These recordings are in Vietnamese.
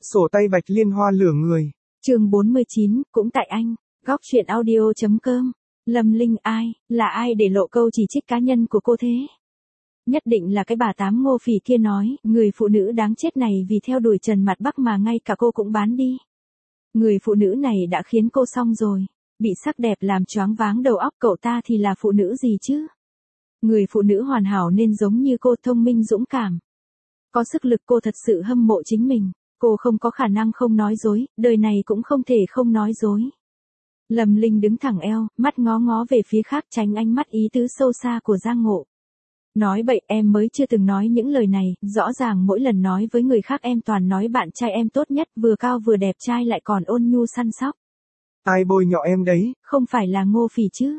Sổ tay bạch liên hoa lửa người. Chương 49, cũng tại anh. Góc truyện audio.com. Lâm Linh là ai để lộ câu chỉ trích cá nhân của cô thế? Nhất định là cái bà tám Ngô Phỉ kia nói, người phụ nữ đáng chết này vì theo đuổi Trần Mặt Bắc mà ngay cả cô cũng bán đi. Người phụ nữ này đã khiến cô xong rồi, bị sắc đẹp làm choáng váng đầu óc, cậu ta thì là phụ nữ gì chứ? Người phụ nữ hoàn hảo nên giống như cô, thông minh dũng cảm, có sức lực. Cô thật sự hâm mộ chính mình, cô không có khả năng không nói dối, đời này cũng không thể không nói dối. Lâm Linh đứng thẳng eo, mắt ngó ngó về phía khác tránh ánh mắt ý tứ sâu xa của Giang Ngộ. Nói bậy, em mới chưa từng nói những lời này, rõ ràng mỗi lần nói với người khác em toàn nói bạn trai em tốt nhất, vừa cao vừa đẹp trai lại còn ôn nhu săn sóc. Ai bôi nhọ em đấy? Không phải là Ngô Phỉ chứ?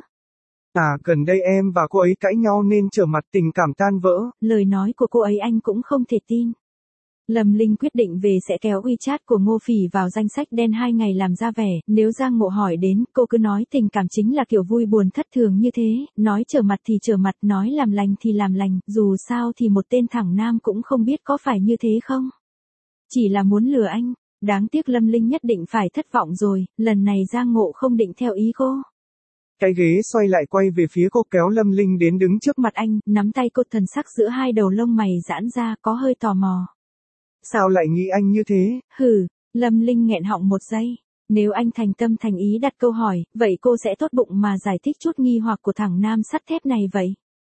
Gần đây em và cô ấy cãi nhau nên trở mặt, tình cảm tan vỡ. Lời nói của cô ấy anh cũng không thể tin. Lâm Linh quyết định về sẽ kéo WeChat của Ngô Phỉ vào danh sách đen 2 ngày làm ra vẻ, nếu Giang Ngộ hỏi đến, cô cứ nói tình cảm chính là kiểu vui buồn thất thường như thế, nói trở mặt thì trở mặt, nói làm lành thì làm lành, dù sao thì một tên thẳng nam cũng không biết có phải như thế không. Chỉ là muốn lừa anh, đáng tiếc Lâm Linh nhất định phải thất vọng rồi, lần này Giang Ngộ không định theo ý cô. Cái ghế xoay lại quay về phía cô, kéo Lâm Linh đến đứng trước mặt anh, nắm tay cô, thần sắc giữa hai đầu lông mày giãn ra, có hơi tò mò. Sao lại nghĩ anh như thế? Lâm Linh nghẹn họng một giây. Nếu anh thành tâm thành ý đặt câu hỏi, vậy cô sẽ tốt bụng mà giải thích chút nghi hoặc của thằng nam sắt thép này vậy.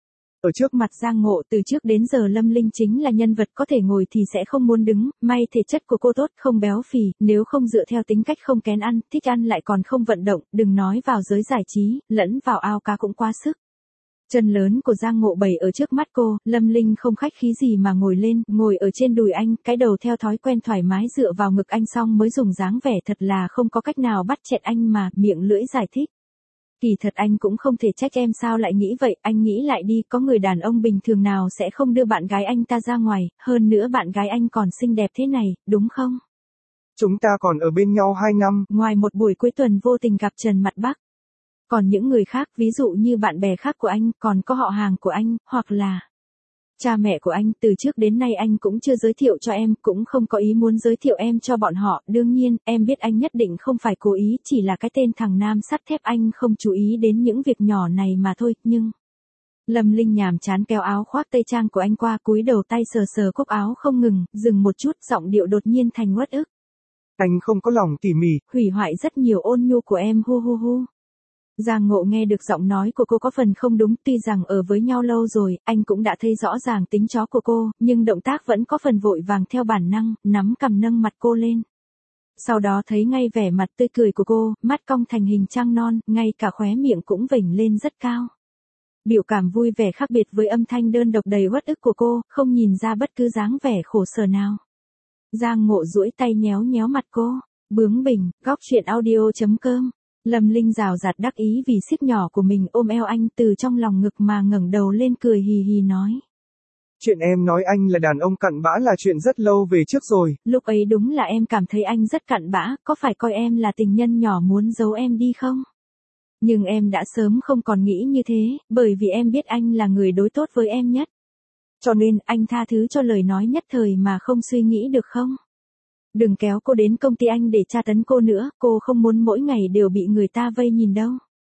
Ở trước mặt Giang Ngộ từ trước đến giờ Lâm Linh chính là nhân vật có thể ngồi thì sẽ không muốn đứng, may thể chất của cô tốt, không béo phì, nếu không dựa theo tính cách không kén ăn, thích ăn lại còn không vận động, đừng nói vào giới giải trí, lẫn vào ao cá cũng quá sức. Chân lớn của Giang Ngộ bày ở trước mắt cô, Lâm Linh không khách khí gì mà ngồi lên, ngồi ở trên đùi anh, cái đầu theo thói quen thoải mái dựa vào ngực anh, xong mới dùng dáng vẻ thật là không có cách nào bắt chẹt anh mà, miệng lưỡi giải thích. Kỳ thật anh cũng không thể trách em sao lại nghĩ vậy, anh nghĩ lại đi, có người đàn ông bình thường nào sẽ không đưa bạn gái anh ta ra ngoài, hơn nữa bạn gái anh còn xinh đẹp thế này, đúng không? Chúng ta còn ở bên nhau 2 năm. Ngoài một buổi cuối tuần vô tình gặp Trần Mặt Bắc. Còn những người khác, ví dụ như bạn bè khác của anh, còn có họ hàng của anh, hoặc là cha mẹ của anh, từ trước đến nay anh cũng chưa giới thiệu cho em, cũng không có ý muốn giới thiệu em cho bọn họ, đương nhiên, em biết anh nhất định không phải cố ý, chỉ là cái tên thằng nam sắt thép anh không chú ý đến những việc nhỏ này mà thôi, nhưng... Lâm Linh nhàm chán kéo áo khoác tây trang của anh qua, cúi đầu tay sờ sờ cúc áo không ngừng, dừng một chút, giọng điệu đột nhiên thành uất ức. Anh không có lòng tỉ mỉ, hủy hoại rất nhiều ôn nhu của em, hu hu hu. Giang Ngộ nghe được giọng nói của cô có phần không đúng, tuy rằng ở với nhau lâu rồi, anh cũng đã thấy rõ ràng tính chó của cô, nhưng động tác vẫn có phần vội vàng theo bản năng, nắm cằm nâng mặt cô lên. Sau đó thấy ngay vẻ mặt tươi cười của cô, mắt cong thành hình trăng non, ngay cả khóe miệng cũng vểnh lên rất cao. Biểu cảm vui vẻ khác biệt với âm thanh đơn độc đầy uất ức của cô, không nhìn ra bất cứ dáng vẻ khổ sở nào. Giang Ngộ duỗi tay nhéo nhéo mặt cô, bướng bỉnh, góc truyện audio.com. Lâm Linh rào rạt đắc ý vì xíp nhỏ của mình ôm eo anh từ trong lòng ngực mà ngẩng đầu lên cười hì hì nói. Chuyện em nói anh là đàn ông cặn bã là chuyện rất lâu về trước rồi. Lúc ấy đúng là em cảm thấy anh rất cặn bã, có phải coi em là tình nhân nhỏ muốn giấu em đi không? Nhưng em đã sớm không còn nghĩ như thế, bởi vì em biết anh là người đối tốt với em nhất. Cho nên anh tha thứ cho lời nói nhất thời mà không suy nghĩ được không? Đừng kéo cô đến công ty anh để tra tấn cô nữa, cô không muốn mỗi ngày đều bị người ta vây nhìn đâu.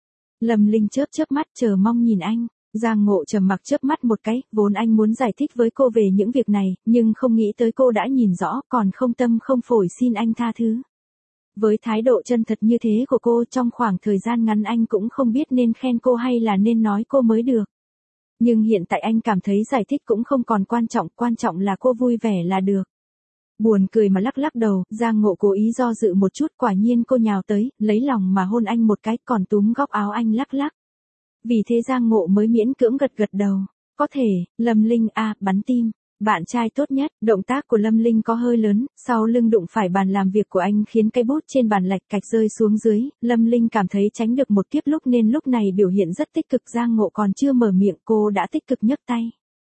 Lâm Linh chớp chớp mắt chờ mong nhìn anh, Giang Ngộ trầm mặc chớp mắt một cái, vốn anh muốn giải thích với cô về những việc này, nhưng không nghĩ tới cô đã nhìn rõ, còn không tâm không phổi xin anh tha thứ. Với thái độ chân thật như thế của cô, trong khoảng thời gian ngắn anh cũng không biết nên khen cô hay là nên nói cô mới được. Nhưng hiện tại anh cảm thấy giải thích cũng không còn quan trọng là cô vui vẻ là được. Buồn cười mà lắc lắc đầu, Giang Ngộ cố ý do dự một chút, quả nhiên cô nhào tới, lấy lòng mà hôn anh một cái, còn túm góc áo anh lắc lắc. Vì thế Giang Ngộ mới miễn cưỡng gật gật đầu. Có thể, Lâm Linh bắn tim. Bạn trai tốt nhất, động tác của Lâm Linh có hơi lớn, sau lưng đụng phải bàn làm việc của anh khiến cái bút trên bàn lạch cạch rơi xuống dưới, Lâm Linh cảm thấy tránh được một kiếp lúc nên lúc này biểu hiện rất tích cực. Giang Ngộ còn chưa mở miệng cô đã tích cực nhấc tay.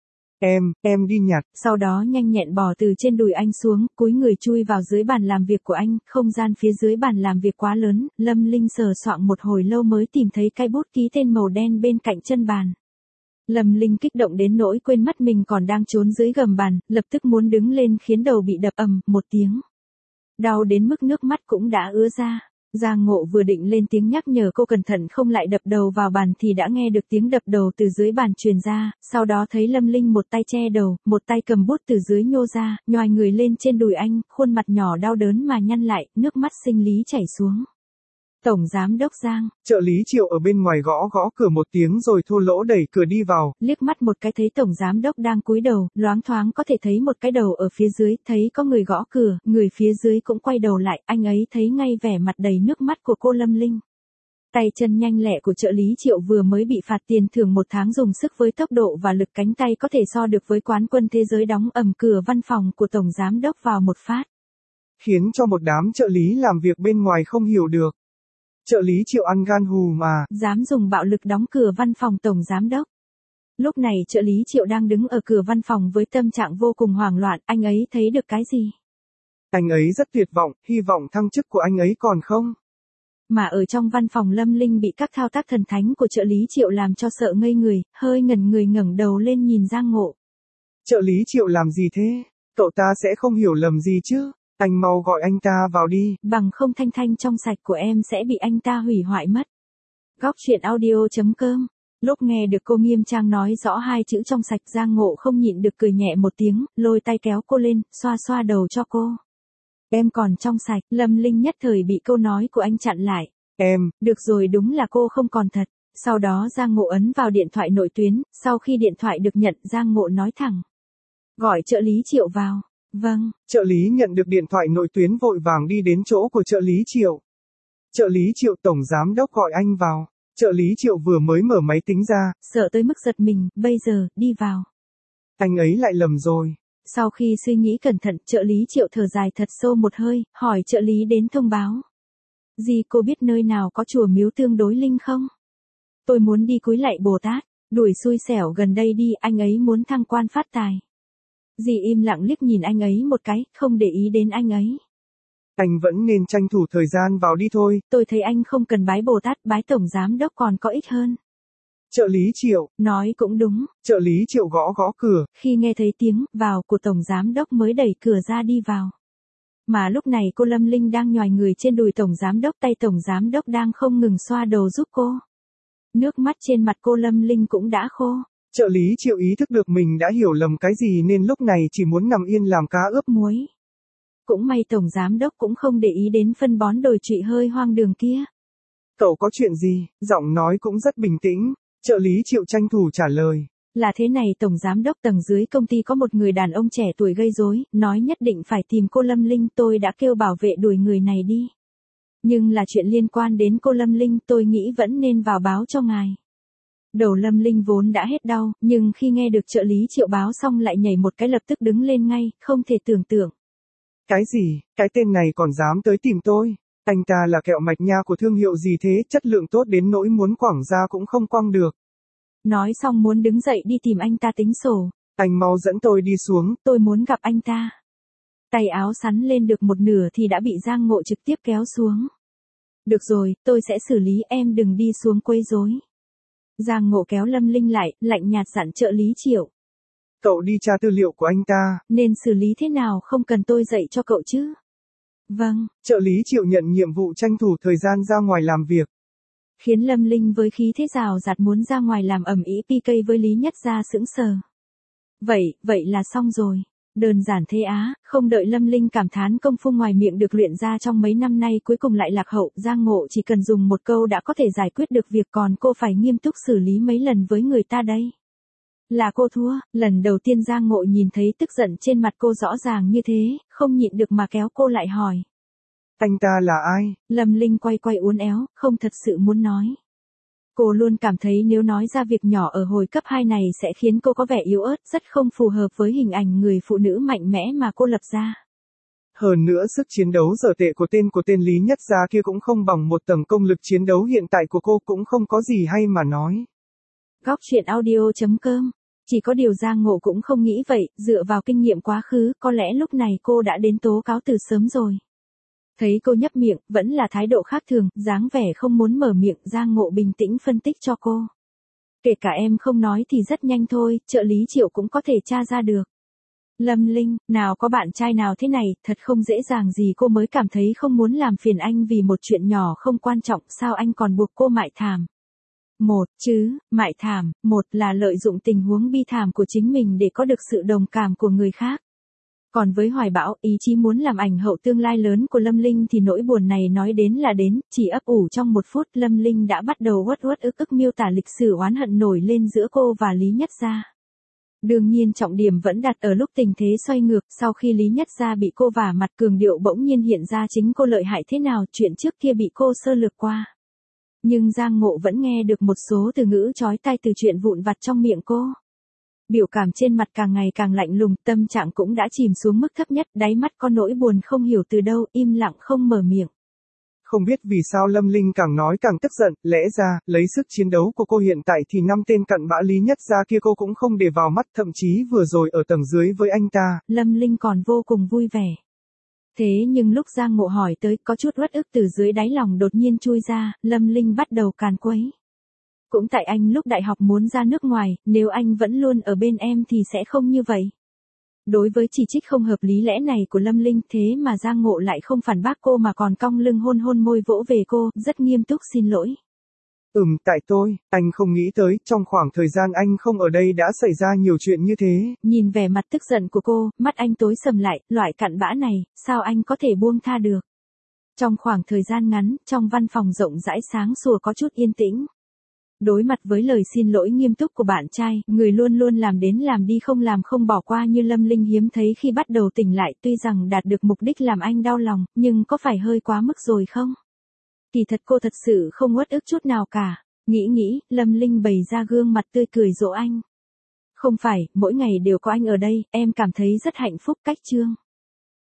Em đi nhặt. Sau đó nhanh nhẹn bò từ trên đùi anh xuống, cúi người chui vào dưới bàn làm việc của anh, không gian phía dưới bàn làm việc quá lớn, Lâm Linh sờ soạng một hồi lâu mới tìm thấy cái bút ký tên màu đen bên cạnh chân bàn. Lâm Linh kích động đến nỗi quên mất mình còn đang trốn dưới gầm bàn, lập tức muốn đứng lên khiến đầu bị đập ầm một tiếng. Đau đến mức nước mắt cũng đã ứa ra. Giang Ngộ vừa định lên tiếng nhắc nhở cô cẩn thận không lại đập đầu vào bàn thì đã nghe được tiếng đập đầu từ dưới bàn truyền ra, sau đó thấy Lâm Linh một tay che đầu, một tay cầm bút từ dưới nhô ra, nhoài người lên trên đùi anh, khuôn mặt nhỏ đau đớn mà nhăn lại, nước mắt sinh lý chảy xuống. Tổng Giám đốc Giang. Trợ lý Triệu ở bên ngoài gõ gõ cửa một tiếng rồi thô lỗ đẩy cửa đi vào. Liếc mắt một cái thấy Tổng Giám đốc đang cúi đầu, loáng thoáng có thể thấy một cái đầu ở phía dưới, thấy có người gõ cửa, người phía dưới cũng quay đầu lại, anh ấy thấy ngay vẻ mặt đầy nước mắt của cô Lâm Linh. Tay chân nhanh lẹ của trợ lý Triệu vừa mới bị phạt tiền thưởng 1 tháng dùng sức với tốc độ và lực cánh tay có thể so được với quán quân thế giới đóng ầm cửa văn phòng của Tổng Giám đốc vào một phát. Khiến cho một đám trợ lý làm việc bên ngoài không hiểu được. Trợ lý Triệu ăn gan hù mà. Dám dùng bạo lực đóng cửa văn phòng Tổng Giám đốc. Lúc này trợ lý Triệu đang đứng ở cửa văn phòng với tâm trạng vô cùng hoảng loạn, anh ấy thấy được cái gì? Anh ấy rất tuyệt vọng, hy vọng thăng chức của anh ấy còn không. Mà ở trong văn phòng Lâm Linh bị các thao tác thần thánh của trợ lý Triệu làm cho sợ ngây người, hơi ngẩn người ngẩng đầu lên nhìn Giang Ngộ. Trợ lý Triệu làm gì thế? Cậu ta sẽ không hiểu lầm gì chứ? Anh mau gọi anh ta vào đi. Bằng không thanh thanh trong sạch của em sẽ bị anh ta hủy hoại mất. Góc truyện audio.com. Lúc nghe được cô nghiêm trang nói rõ 2 chữ trong sạch, Giang Ngộ không nhịn được cười nhẹ một tiếng, lôi tay kéo cô lên, xoa xoa đầu cho cô. Em còn trong sạch, Lâm Linh nhất thời bị câu nói của anh chặn lại. Em, được rồi, đúng là cô không còn thật. Sau đó Giang Ngộ ấn vào điện thoại nội tuyến, sau khi điện thoại được nhận Giang Ngộ nói thẳng. Gọi trợ lý Triệu vào. Vâng. Trợ lý nhận được điện thoại nội tuyến vội vàng đi đến chỗ của trợ lý Triệu. Trợ lý Triệu Tổng Giám đốc gọi anh vào. Trợ lý Triệu vừa mới mở máy tính ra. Sợ tới mức giật mình, bây giờ, đi vào. Anh ấy lại lầm rồi. Sau khi suy nghĩ cẩn thận, trợ lý Triệu thở dài thật sâu một hơi, hỏi trợ lý đến thông báo. Dì cô biết nơi nào có chùa miếu tương đối linh không? Tôi muốn đi cúi lạy Bồ Tát, đuổi xui xẻo gần đây đi, anh ấy muốn thăng quan phát tài. Dì im lặng liếc nhìn anh ấy một cái, không để ý đến anh ấy. Anh vẫn nên tranh thủ thời gian vào đi thôi. Tôi thấy anh không cần bái Bồ Tát, bái Tổng Giám đốc còn có ích hơn. Trợ lý Triệu. Nói cũng đúng. Trợ lý Triệu gõ gõ cửa. Khi nghe thấy tiếng vào của Tổng Giám đốc mới đẩy cửa ra đi vào. Mà lúc này cô Lâm Linh đang nhoài người trên đùi Tổng Giám đốc, tay Tổng Giám đốc đang không ngừng xoa đầu giúp cô. Nước mắt trên mặt cô Lâm Linh cũng đã khô. Trợ lý Triệu ý thức được mình đã hiểu lầm cái gì nên lúc này chỉ muốn nằm yên làm cá ướp muối. Cũng may Tổng Giám đốc cũng không để ý đến phân bón đồi trụy hơi hoang đường kia. Cậu có chuyện gì? Giọng nói cũng rất bình tĩnh. Trợ lý Triệu tranh thủ trả lời. Là thế này, Tổng Giám đốc, tầng dưới công ty có một người đàn ông trẻ tuổi gây rối, nói nhất định phải tìm cô Lâm Linh, tôi đã kêu bảo vệ đuổi người này đi. Nhưng là chuyện liên quan đến cô Lâm Linh, tôi nghĩ vẫn nên vào báo cho ngài. Đầu Lâm Linh vốn đã hết đau, nhưng khi nghe được trợ lý Triệu báo xong lại nhảy một cái lập tức đứng lên ngay, không thể tưởng tượng. Cái gì, cái tên này còn dám tới tìm tôi? Anh ta là kẹo mạch nha của thương hiệu gì thế, chất lượng tốt đến nỗi muốn quẳng ra cũng không quăng được. Nói xong muốn đứng dậy đi tìm anh ta tính sổ. Anh mau dẫn tôi đi xuống. Tôi muốn gặp anh ta. Tay áo sắn lên được một nửa thì đã bị Giang Ngộ trực tiếp kéo xuống. Được rồi, tôi sẽ xử lý, em đừng đi xuống quấy rối. Giang Ngộ kéo Lâm Linh lại, lạnh nhạt dặn trợ lý Triệu. Cậu đi tra tư liệu của anh ta. Nên xử lý thế nào không cần tôi dạy cho cậu chứ. Vâng. Trợ lý Triệu nhận nhiệm vụ tranh thủ thời gian ra ngoài làm việc. Khiến Lâm Linh với khí thế rào rạt muốn ra ngoài làm ầm ĩ PK với Lý Nhất Gia sững sờ. Vậy là xong rồi. Đơn giản thế á, không đợi Lâm Linh cảm thán công phu ngoài miệng được luyện ra trong mấy năm nay cuối cùng lại lạc hậu, Giang Ngộ chỉ cần dùng một câu đã có thể giải quyết được việc, còn cô phải nghiêm túc xử lý mấy lần với người ta đây. Là cô thua, lần đầu tiên Giang Ngộ nhìn thấy tức giận trên mặt cô rõ ràng như thế, không nhịn được mà kéo cô lại hỏi. Anh ta là ai? Lâm Linh quay uốn éo, không thật sự muốn nói. Cô luôn cảm thấy nếu nói ra việc nhỏ ở hồi cấp 2 này sẽ khiến cô có vẻ yếu ớt, rất không phù hợp với hình ảnh người phụ nữ mạnh mẽ mà cô lập ra. Hơn nữa sức chiến đấu dở tệ của tên Lý Nhất Gia kia cũng không bằng một tầng công lực chiến đấu hiện tại của cô, cũng không có gì hay mà nói. Góc truyện audio.com. Chỉ có điều Giang Ngộ cũng không nghĩ vậy, dựa vào kinh nghiệm quá khứ, có lẽ lúc này cô đã đến tố cáo từ sớm rồi. Thấy cô nhấp miệng, vẫn là thái độ khác thường, dáng vẻ không muốn mở miệng, Giang Ngộ bình tĩnh phân tích cho cô. Kể cả em không nói thì rất nhanh thôi, trợ lý Triệu cũng có thể tra ra được. Lâm Linh, nào có bạn trai nào thế này, thật không dễ dàng gì cô mới cảm thấy không muốn làm phiền anh vì một chuyện nhỏ không quan trọng, sao anh còn buộc cô mại thảm. Mại thảm, một là lợi dụng tình huống bi thảm của chính mình để có được sự đồng cảm của người khác. Còn với Hoài Bão, ý chí muốn làm ảnh hậu tương lai lớn của Lâm Linh thì nỗi buồn này nói đến là đến, chỉ ấp ủ trong 1 phút Lâm Linh đã bắt đầu uất uất ức ức miêu tả lịch sử oán hận nổi lên giữa cô và Lý Nhất Gia. Đương nhiên trọng điểm vẫn đặt ở lúc tình thế xoay ngược, sau khi Lý Nhất Gia bị cô vả mặt cường điệu bỗng nhiên hiện ra chính cô lợi hại thế nào, chuyện trước kia bị cô sơ lược qua. Nhưng Giang Ngộ vẫn nghe được một số từ ngữ chói tai từ chuyện vụn vặt trong miệng cô. Biểu cảm trên mặt càng ngày càng lạnh lùng, tâm trạng cũng đã chìm xuống mức thấp nhất, đáy mắt có nỗi buồn không hiểu từ đâu, im lặng không mở miệng. Không biết vì sao Lâm Linh càng nói càng tức giận, lẽ ra, lấy sức chiến đấu của cô hiện tại thì 5 tên cặn bã Lý Nhất Gia kia cô cũng không để vào mắt, thậm chí vừa rồi ở tầng dưới với anh ta. Lâm Linh còn vô cùng vui vẻ. Thế nhưng lúc Giang Ngộ hỏi tới, có chút uất ức từ dưới đáy lòng đột nhiên chui ra, Lâm Linh bắt đầu càn quấy. Cũng tại anh lúc đại học muốn ra nước ngoài, nếu anh vẫn luôn ở bên em thì sẽ không như vậy. Đối với chỉ trích không hợp lý lẽ này của Lâm Linh, thế mà Giang Ngộ lại không phản bác cô mà còn cong lưng hôn hôn môi vỗ về cô, rất nghiêm túc xin lỗi. Tại tôi, anh không nghĩ tới, trong khoảng thời gian anh không ở đây đã xảy ra nhiều chuyện như thế. Nhìn vẻ mặt tức giận của cô, mắt anh tối sầm lại, loại cặn bã này, sao anh có thể buông tha được. Trong khoảng thời gian ngắn, trong văn phòng rộng rãi sáng sủa có chút yên tĩnh. Đối mặt với lời xin lỗi nghiêm túc của bạn trai, người luôn luôn làm đến làm đi không làm không bỏ qua như Lâm Linh hiếm thấy khi bắt đầu tỉnh lại, tuy rằng đạt được mục đích làm anh đau lòng, nhưng có phải hơi quá mức rồi không? Kỳ thật cô thật sự không uất ức chút nào cả. Nghĩ, Lâm Linh bày ra gương mặt tươi cười dỗ anh. Không phải, mỗi ngày đều có anh ở đây, em cảm thấy rất hạnh phúc. Cách chương